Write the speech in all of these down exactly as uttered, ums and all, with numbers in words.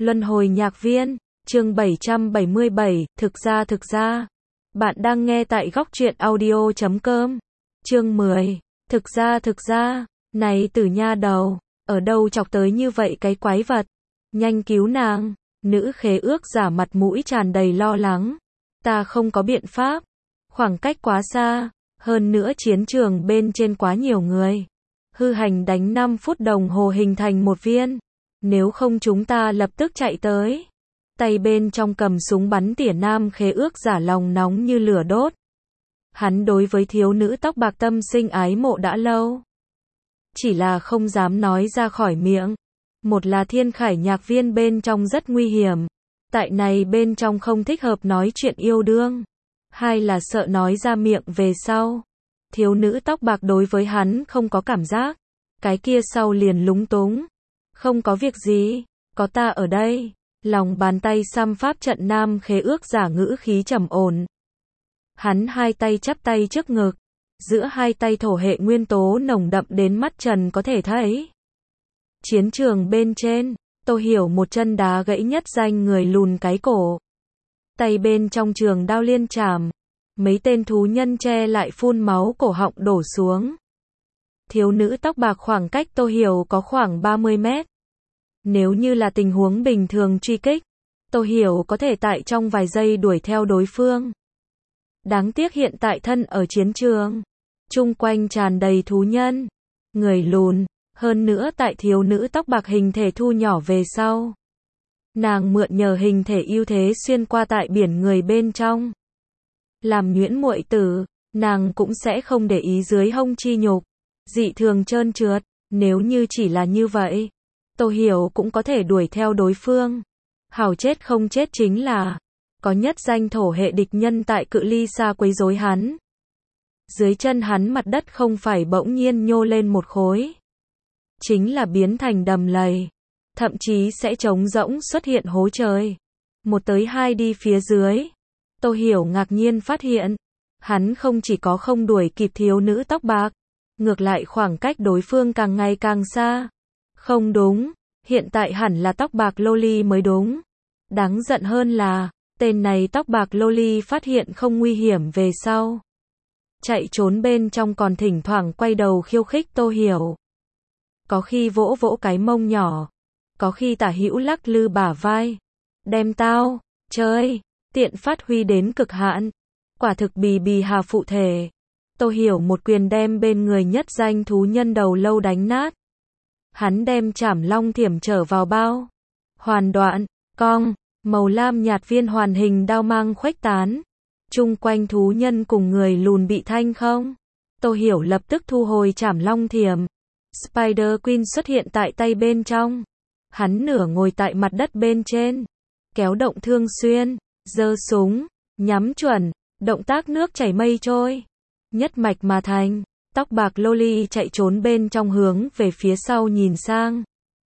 Luân hồi nhạc viên, chương bảy trăm bảy mươi bảy, thực ra thực ra. Bạn đang nghe tại góc truyện audio chấm com. Chương mười, thực ra thực ra, này tử nha đầu, ở đâu chọc tới như vậy cái quái vật, nhanh cứu nàng. Nữ khế ước giả mặt mũi tràn đầy lo lắng. Ta không có biện pháp, khoảng cách quá xa, hơn nữa chiến trường bên trên quá nhiều người. Hư hành đánh năm phút đồng hồ hình thành một viên. Nếu không chúng ta lập tức chạy tới. Tay bên trong cầm súng bắn tỉa nam khế ước giả lòng nóng như lửa đốt. Hắn đối với thiếu nữ tóc bạc tâm sinh ái mộ đã lâu. Chỉ là không dám nói ra khỏi miệng. Một là thiên khải nhạc viên bên trong rất nguy hiểm. Tại này bên trong không thích hợp nói chuyện yêu đương. Hai là sợ nói ra miệng về sau. Thiếu nữ tóc bạc đối với hắn không có cảm giác. Cái kia sau liền lúng túng. Không có việc gì, có ta ở đây. Lòng bàn tay xăm pháp trận nam khế ước giả ngữ khí trầm ổn. Hắn hai tay chắp tay trước ngực. Giữa hai tay thổ hệ nguyên tố nồng đậm đến mắt trần có thể thấy. Chiến trường bên trên, Tô Hiểu một chân đá gãy nhất danh người lùn cái cổ. Tay bên trong trường đao liên chạm. Mấy tên thú nhân che lại phun máu cổ họng đổ xuống. Thiếu nữ tóc bạc khoảng cách Tô Hiểu có khoảng ba mươi mét. Nếu như là tình huống bình thường truy kích, Tô Hiểu có thể tại trong vài giây đuổi theo đối phương. Đáng tiếc hiện tại thân ở chiến trường, chung quanh tràn đầy thú nhân, người lùn, hơn nữa tại thiếu nữ tóc bạc hình thể thu nhỏ về sau. Nàng mượn nhờ hình thể ưu thế xuyên qua tại biển người bên trong. Làm nhuyễn muội tử, nàng cũng sẽ không để ý dưới hông chi nhục, dị thường trơn trượt, nếu như chỉ là như vậy. Tô Hiểu cũng có thể đuổi theo đối phương. Hảo chết không chết chính là có nhất danh thổ hệ địch nhân tại cự ly xa quấy rối hắn. Dưới chân hắn mặt đất không phải bỗng nhiên nhô lên một khối, chính là biến thành đầm lầy, thậm chí sẽ trống rỗng xuất hiện hố trời. Một tới hai đi phía dưới. Tô Hiểu ngạc nhiên phát hiện, hắn không chỉ có không đuổi kịp thiếu nữ tóc bạc, ngược lại khoảng cách đối phương càng ngày càng xa. Không đúng, hiện tại hẳn là tóc bạc loli mới đúng. Đáng giận hơn là, tên này tóc bạc loli phát hiện không nguy hiểm về sau. Chạy trốn bên trong còn thỉnh thoảng quay đầu khiêu khích Tô Hiểu. Có khi vỗ vỗ cái mông nhỏ, có khi tả hữu lắc lư bả vai. Đem tao, chơi, tiện phát huy đến cực hạn. Quả thực bì bì hà phụ thể. Tô Hiểu một quyền đem bên người nhất danh thú nhân đầu lâu đánh nát. Hắn đem trảm long thiểm trở vào bao. Hoàn đoạn, cong, màu lam nhạt viên hoàn hình đao mang khuếch tán. Chung quanh thú nhân cùng người lùn bị thanh không. Tô Hiểu lập tức thu hồi trảm long thiểm. Spider Queen xuất hiện tại tay bên trong. Hắn nửa ngồi tại mặt đất bên trên. Kéo động thương xuyên, giơ súng, nhắm chuẩn, động tác nước chảy mây trôi. Nhất mạch mà thành. Tóc bạc loli chạy trốn bên trong hướng về phía sau nhìn sang.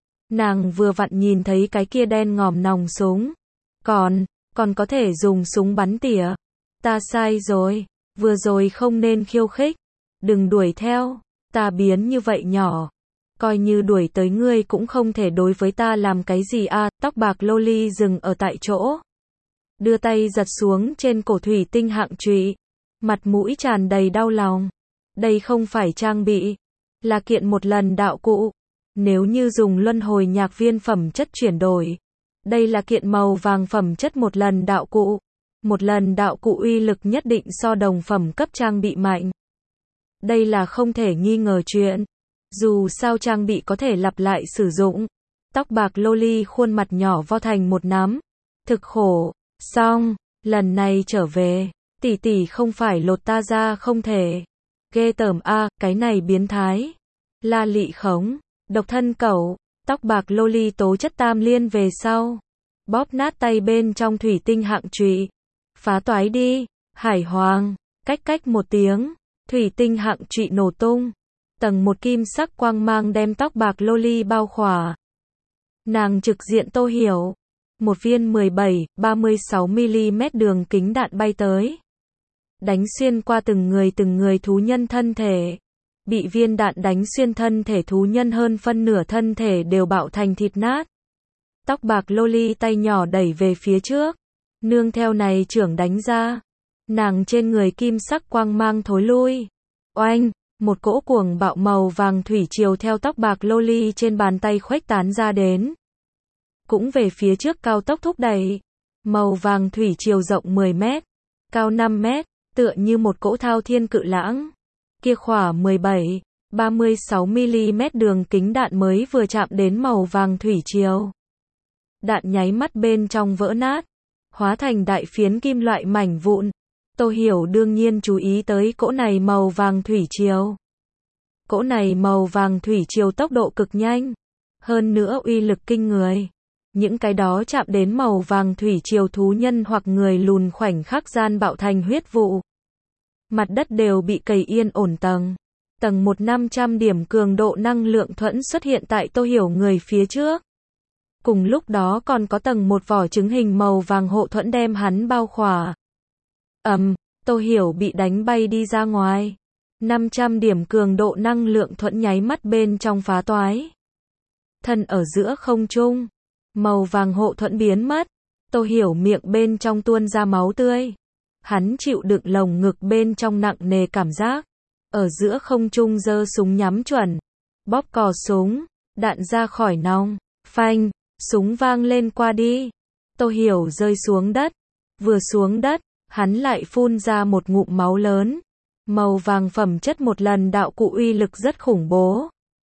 Nàng vừa vặn nhìn thấy cái kia đen ngòm nòng súng. Còn, còn có thể dùng súng bắn tỉa. Ta sai rồi, vừa rồi không nên khiêu khích. Đừng đuổi theo, ta biến như vậy nhỏ. Coi như đuổi tới ngươi cũng không thể đối với ta làm cái gì à. Tóc bạc loli dừng ở tại chỗ. Đưa tay giật xuống trên cổ thủy tinh hạng trụy. Mặt mũi tràn đầy đau lòng. Đây không phải trang bị, là kiện một lần đạo cụ. Nếu như dùng luân hồi nhạc viên phẩm chất chuyển đổi, đây là kiện màu vàng phẩm chất một lần đạo cụ. Một lần đạo cụ uy lực nhất định so đồng phẩm cấp trang bị mạnh. Đây là không thể nghi ngờ chuyện. Dù sao trang bị có thể lặp lại sử dụng. Tóc bạc loli khuôn mặt nhỏ vo thành một nắm. Thực khổ, xong, lần này trở về, tỷ tỷ không phải lột ta ra không thể. Ghê tởm a, à, cái này biến thái. La lị khống, độc thân cẩu, tóc bạc loli tố chất tam liên về sau. Bóp nát tay bên trong thủy tinh hạng trụy. Phá toái đi, hải hoàng, cách cách một tiếng, thủy tinh hạng trụy nổ tung. Tầng một kim sắc quang mang đem tóc bạc loli bao khỏa. Nàng trực diện Tô Hiểu. Một viên mười bảy, ba mươi sáu mi-li-mét đường kính đạn bay tới. Đánh xuyên qua từng người từng người thú nhân thân thể. Bị viên đạn đánh xuyên thân thể thú nhân hơn phân nửa thân thể đều bạo thành thịt nát. Tóc bạc loli tay nhỏ đẩy về phía trước. Nương theo này trưởng đánh ra. Nàng trên người kim sắc quang mang thối lui. Oanh, một cỗ cuồng bạo màu vàng thủy triều theo tóc bạc loli trên bàn tay khuếch tán ra đến. Cũng về phía trước cao tốc thúc đẩy. Màu vàng thủy triều rộng mười mét, cao năm mét, tựa như một cỗ thao thiên cự lãng. Kia khỏa mười bảy, ba mươi sáu mi-li-mét đường kính đạn mới vừa chạm đến màu vàng thủy triều. Đạn nháy mắt bên trong vỡ nát, hóa thành đại phiến kim loại mảnh vụn. Tô Hiểu đương nhiên chú ý tới cỗ này màu vàng thủy triều. Cỗ này màu vàng thủy triều tốc độ cực nhanh, hơn nữa uy lực kinh người. Những cái đó chạm đến màu vàng thủy triều thú nhân hoặc người lùn khoảnh khắc gian bạo thành huyết vụ. Mặt đất đều bị cày yên ổn tầng. Tầng một năm trăm điểm cường độ năng lượng thuẫn xuất hiện tại Tô Hiểu người phía trước. Cùng lúc đó còn có tầng một vỏ trứng hình màu vàng hộ thuẫn đem hắn bao khỏa. Ầm, Tô Hiểu bị đánh bay đi ra ngoài. năm trăm điểm cường độ năng lượng thuẫn nháy mắt bên trong phá toái. Thân ở giữa không trung, màu vàng hộ thuẫn biến mất. Tô Hiểu miệng bên trong tuôn ra máu tươi. Hắn chịu đựng lồng ngực bên trong nặng nề cảm giác. Ở giữa không trung giơ súng nhắm chuẩn. Bóp cò súng, đạn ra khỏi nòng. Phanh, súng vang lên qua đi. Tô Hiểu rơi xuống đất. Vừa xuống đất, hắn lại phun ra một ngụm máu lớn. Màu vàng phẩm chất một lần đạo cụ uy lực rất khủng bố.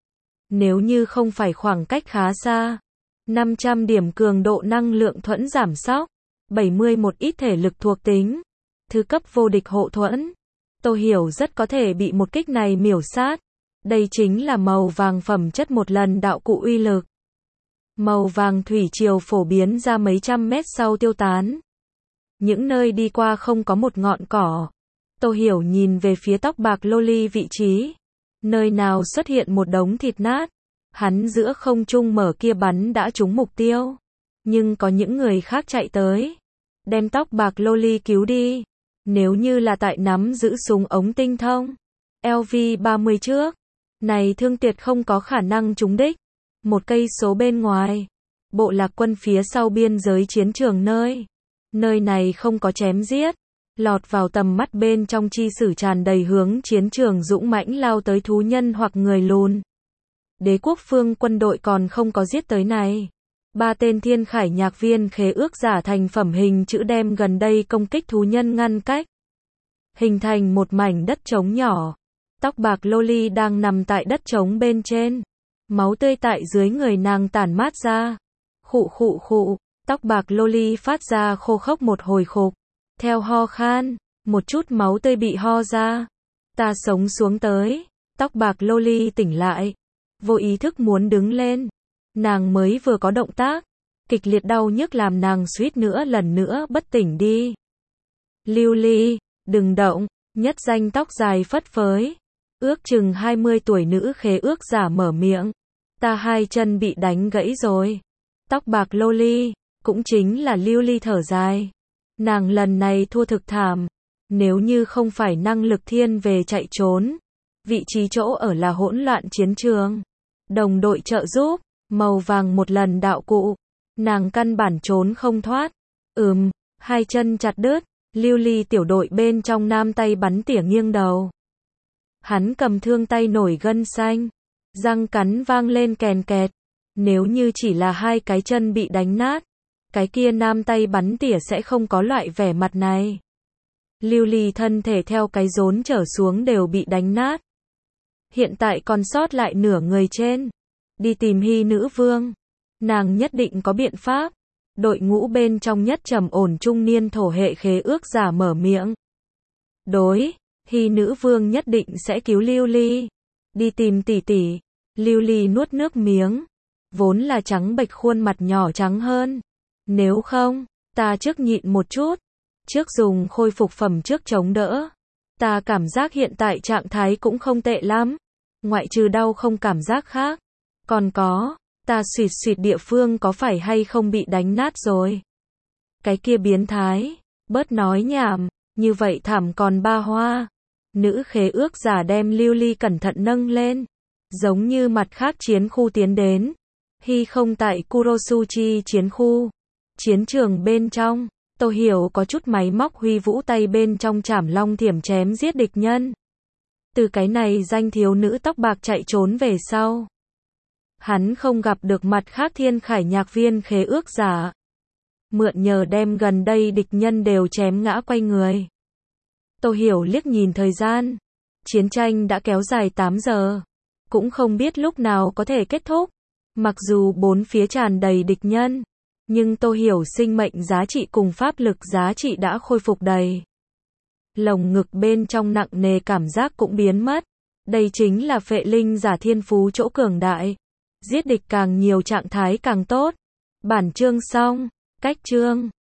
Nếu như không phải khoảng cách khá xa, năm trăm điểm cường độ năng lượng thuẫn giảm sóc, bảy mươi một ít thể lực thuộc tính, thứ cấp vô địch hộ thuẫn. Tô Hiểu rất có thể bị một kích này miểu sát. Đây chính là màu vàng phẩm chất một lần đạo cụ uy lực. Màu vàng thủy triều phổ biến ra mấy trăm mét sau tiêu tán. Những nơi đi qua không có một ngọn cỏ. Tô Hiểu nhìn về phía tóc bạc loli vị trí. Nơi nào xuất hiện một đống thịt nát. Hắn giữa không trung mở kia bắn đã trúng mục tiêu. Nhưng có những người khác chạy tới. Đem tóc bạc loli cứu đi. Nếu như là tại nắm giữ súng ống tinh thông. L V ba mươi trước. Này thương tuyệt không có khả năng trúng đích. Một cây số bên ngoài. Bộ lạc quân phía sau biên giới chiến trường nơi. Nơi này không có chém giết. Lọt vào tầm mắt bên trong chi sử tràn đầy hướng chiến trường dũng mãnh lao tới thú nhân hoặc người lùn. Đế quốc phương quân đội còn không có giết tới này. Ba tên thiên khải nhạc viên khế ước giả thành phẩm hình chữ đem gần đây công kích thú nhân ngăn cách. Hình thành một mảnh đất trống nhỏ. Tóc bạc loli đang nằm tại đất trống bên trên. Máu tươi tại dưới người nàng tản mát ra. Khụ khụ khụ, tóc bạc loli phát ra khô khốc một hồi khục. Theo ho khan, một chút máu tươi bị ho ra. Ta sống xuống tới. Tóc bạc loli tỉnh lại. Vô ý thức muốn đứng lên. Nàng mới vừa có động tác. Kịch liệt đau nhức làm nàng suýt nữa lần nữa bất tỉnh đi. Lưu Ly, đừng động. Nhất danh tóc dài phất phới. Ước chừng hai mươi tuổi nữ khế ước giả mở miệng. Ta hai chân bị đánh gãy rồi. Tóc bạc loli, cũng chính là Lưu Ly thở dài. Nàng lần này thua thực thảm. Nếu như không phải năng lực thiên về chạy trốn. Vị trí chỗ ở là hỗn loạn chiến trường. Đồng đội trợ giúp. Màu vàng một lần đạo cụ. Nàng căn bản trốn không thoát. Ừm, hai chân chặt đứt. Lưu Ly tiểu đội bên trong nam tay bắn tỉa nghiêng đầu. Hắn cầm thương tay nổi gân xanh. Răng cắn vang lên kèn kẹt. Nếu như chỉ là hai cái chân bị đánh nát. Cái kia nam tay bắn tỉa sẽ không có loại vẻ mặt này. Lưu Ly thân thể theo cái rốn trở xuống đều bị đánh nát. Hiện tại còn sót lại nửa người trên. Đi tìm Hy nữ vương. Nàng nhất định có biện pháp. Đội ngũ bên trong nhất trầm ổn trung niên thổ hệ khế ước giả mở miệng. Đối, Hy nữ vương nhất định sẽ cứu Lưu Ly. Đi tìm tỷ tỷ. Lưu Ly nuốt nước miếng. Vốn là trắng bệch khuôn mặt nhỏ trắng hơn. Nếu không, ta trước nhịn một chút. Trước dùng khôi phục phẩm trước chống đỡ. Ta cảm giác hiện tại trạng thái cũng không tệ lắm. Ngoại trừ đau không cảm giác khác. Còn có, ta xuyệt xuyệt địa phương có phải hay không bị đánh nát rồi. Cái kia biến thái, bớt nói nhảm, như vậy thảm còn ba hoa. Nữ khế ước giả đem Lưu Ly cẩn thận nâng lên. Giống như mặt khác chiến khu tiến đến. Hy không tại Kurosuchi chiến khu. Chiến trường bên trong, Tô Hiểu có chút máy móc huy vũ tay bên trong chảm long thiểm chém giết địch nhân. Từ cái này danh thiếu nữ tóc bạc chạy trốn về sau. Hắn không gặp được mặt khác thiên khải nhạc viên khế ước giả. Mượn nhờ đem gần đây địch nhân đều chém ngã quay người. Tô Hiểu liếc nhìn thời gian. Chiến tranh đã kéo dài tám giờ. Cũng không biết lúc nào có thể kết thúc. Mặc dù bốn phía tràn đầy địch nhân. Nhưng Tô Hiểu sinh mệnh giá trị cùng pháp lực giá trị đã khôi phục đầy. Lồng ngực bên trong nặng nề cảm giác cũng biến mất. Đây chính là phệ linh giả thiên phú chỗ cường đại. Giết địch càng nhiều trạng thái càng tốt. Bản chương xong. Cách chương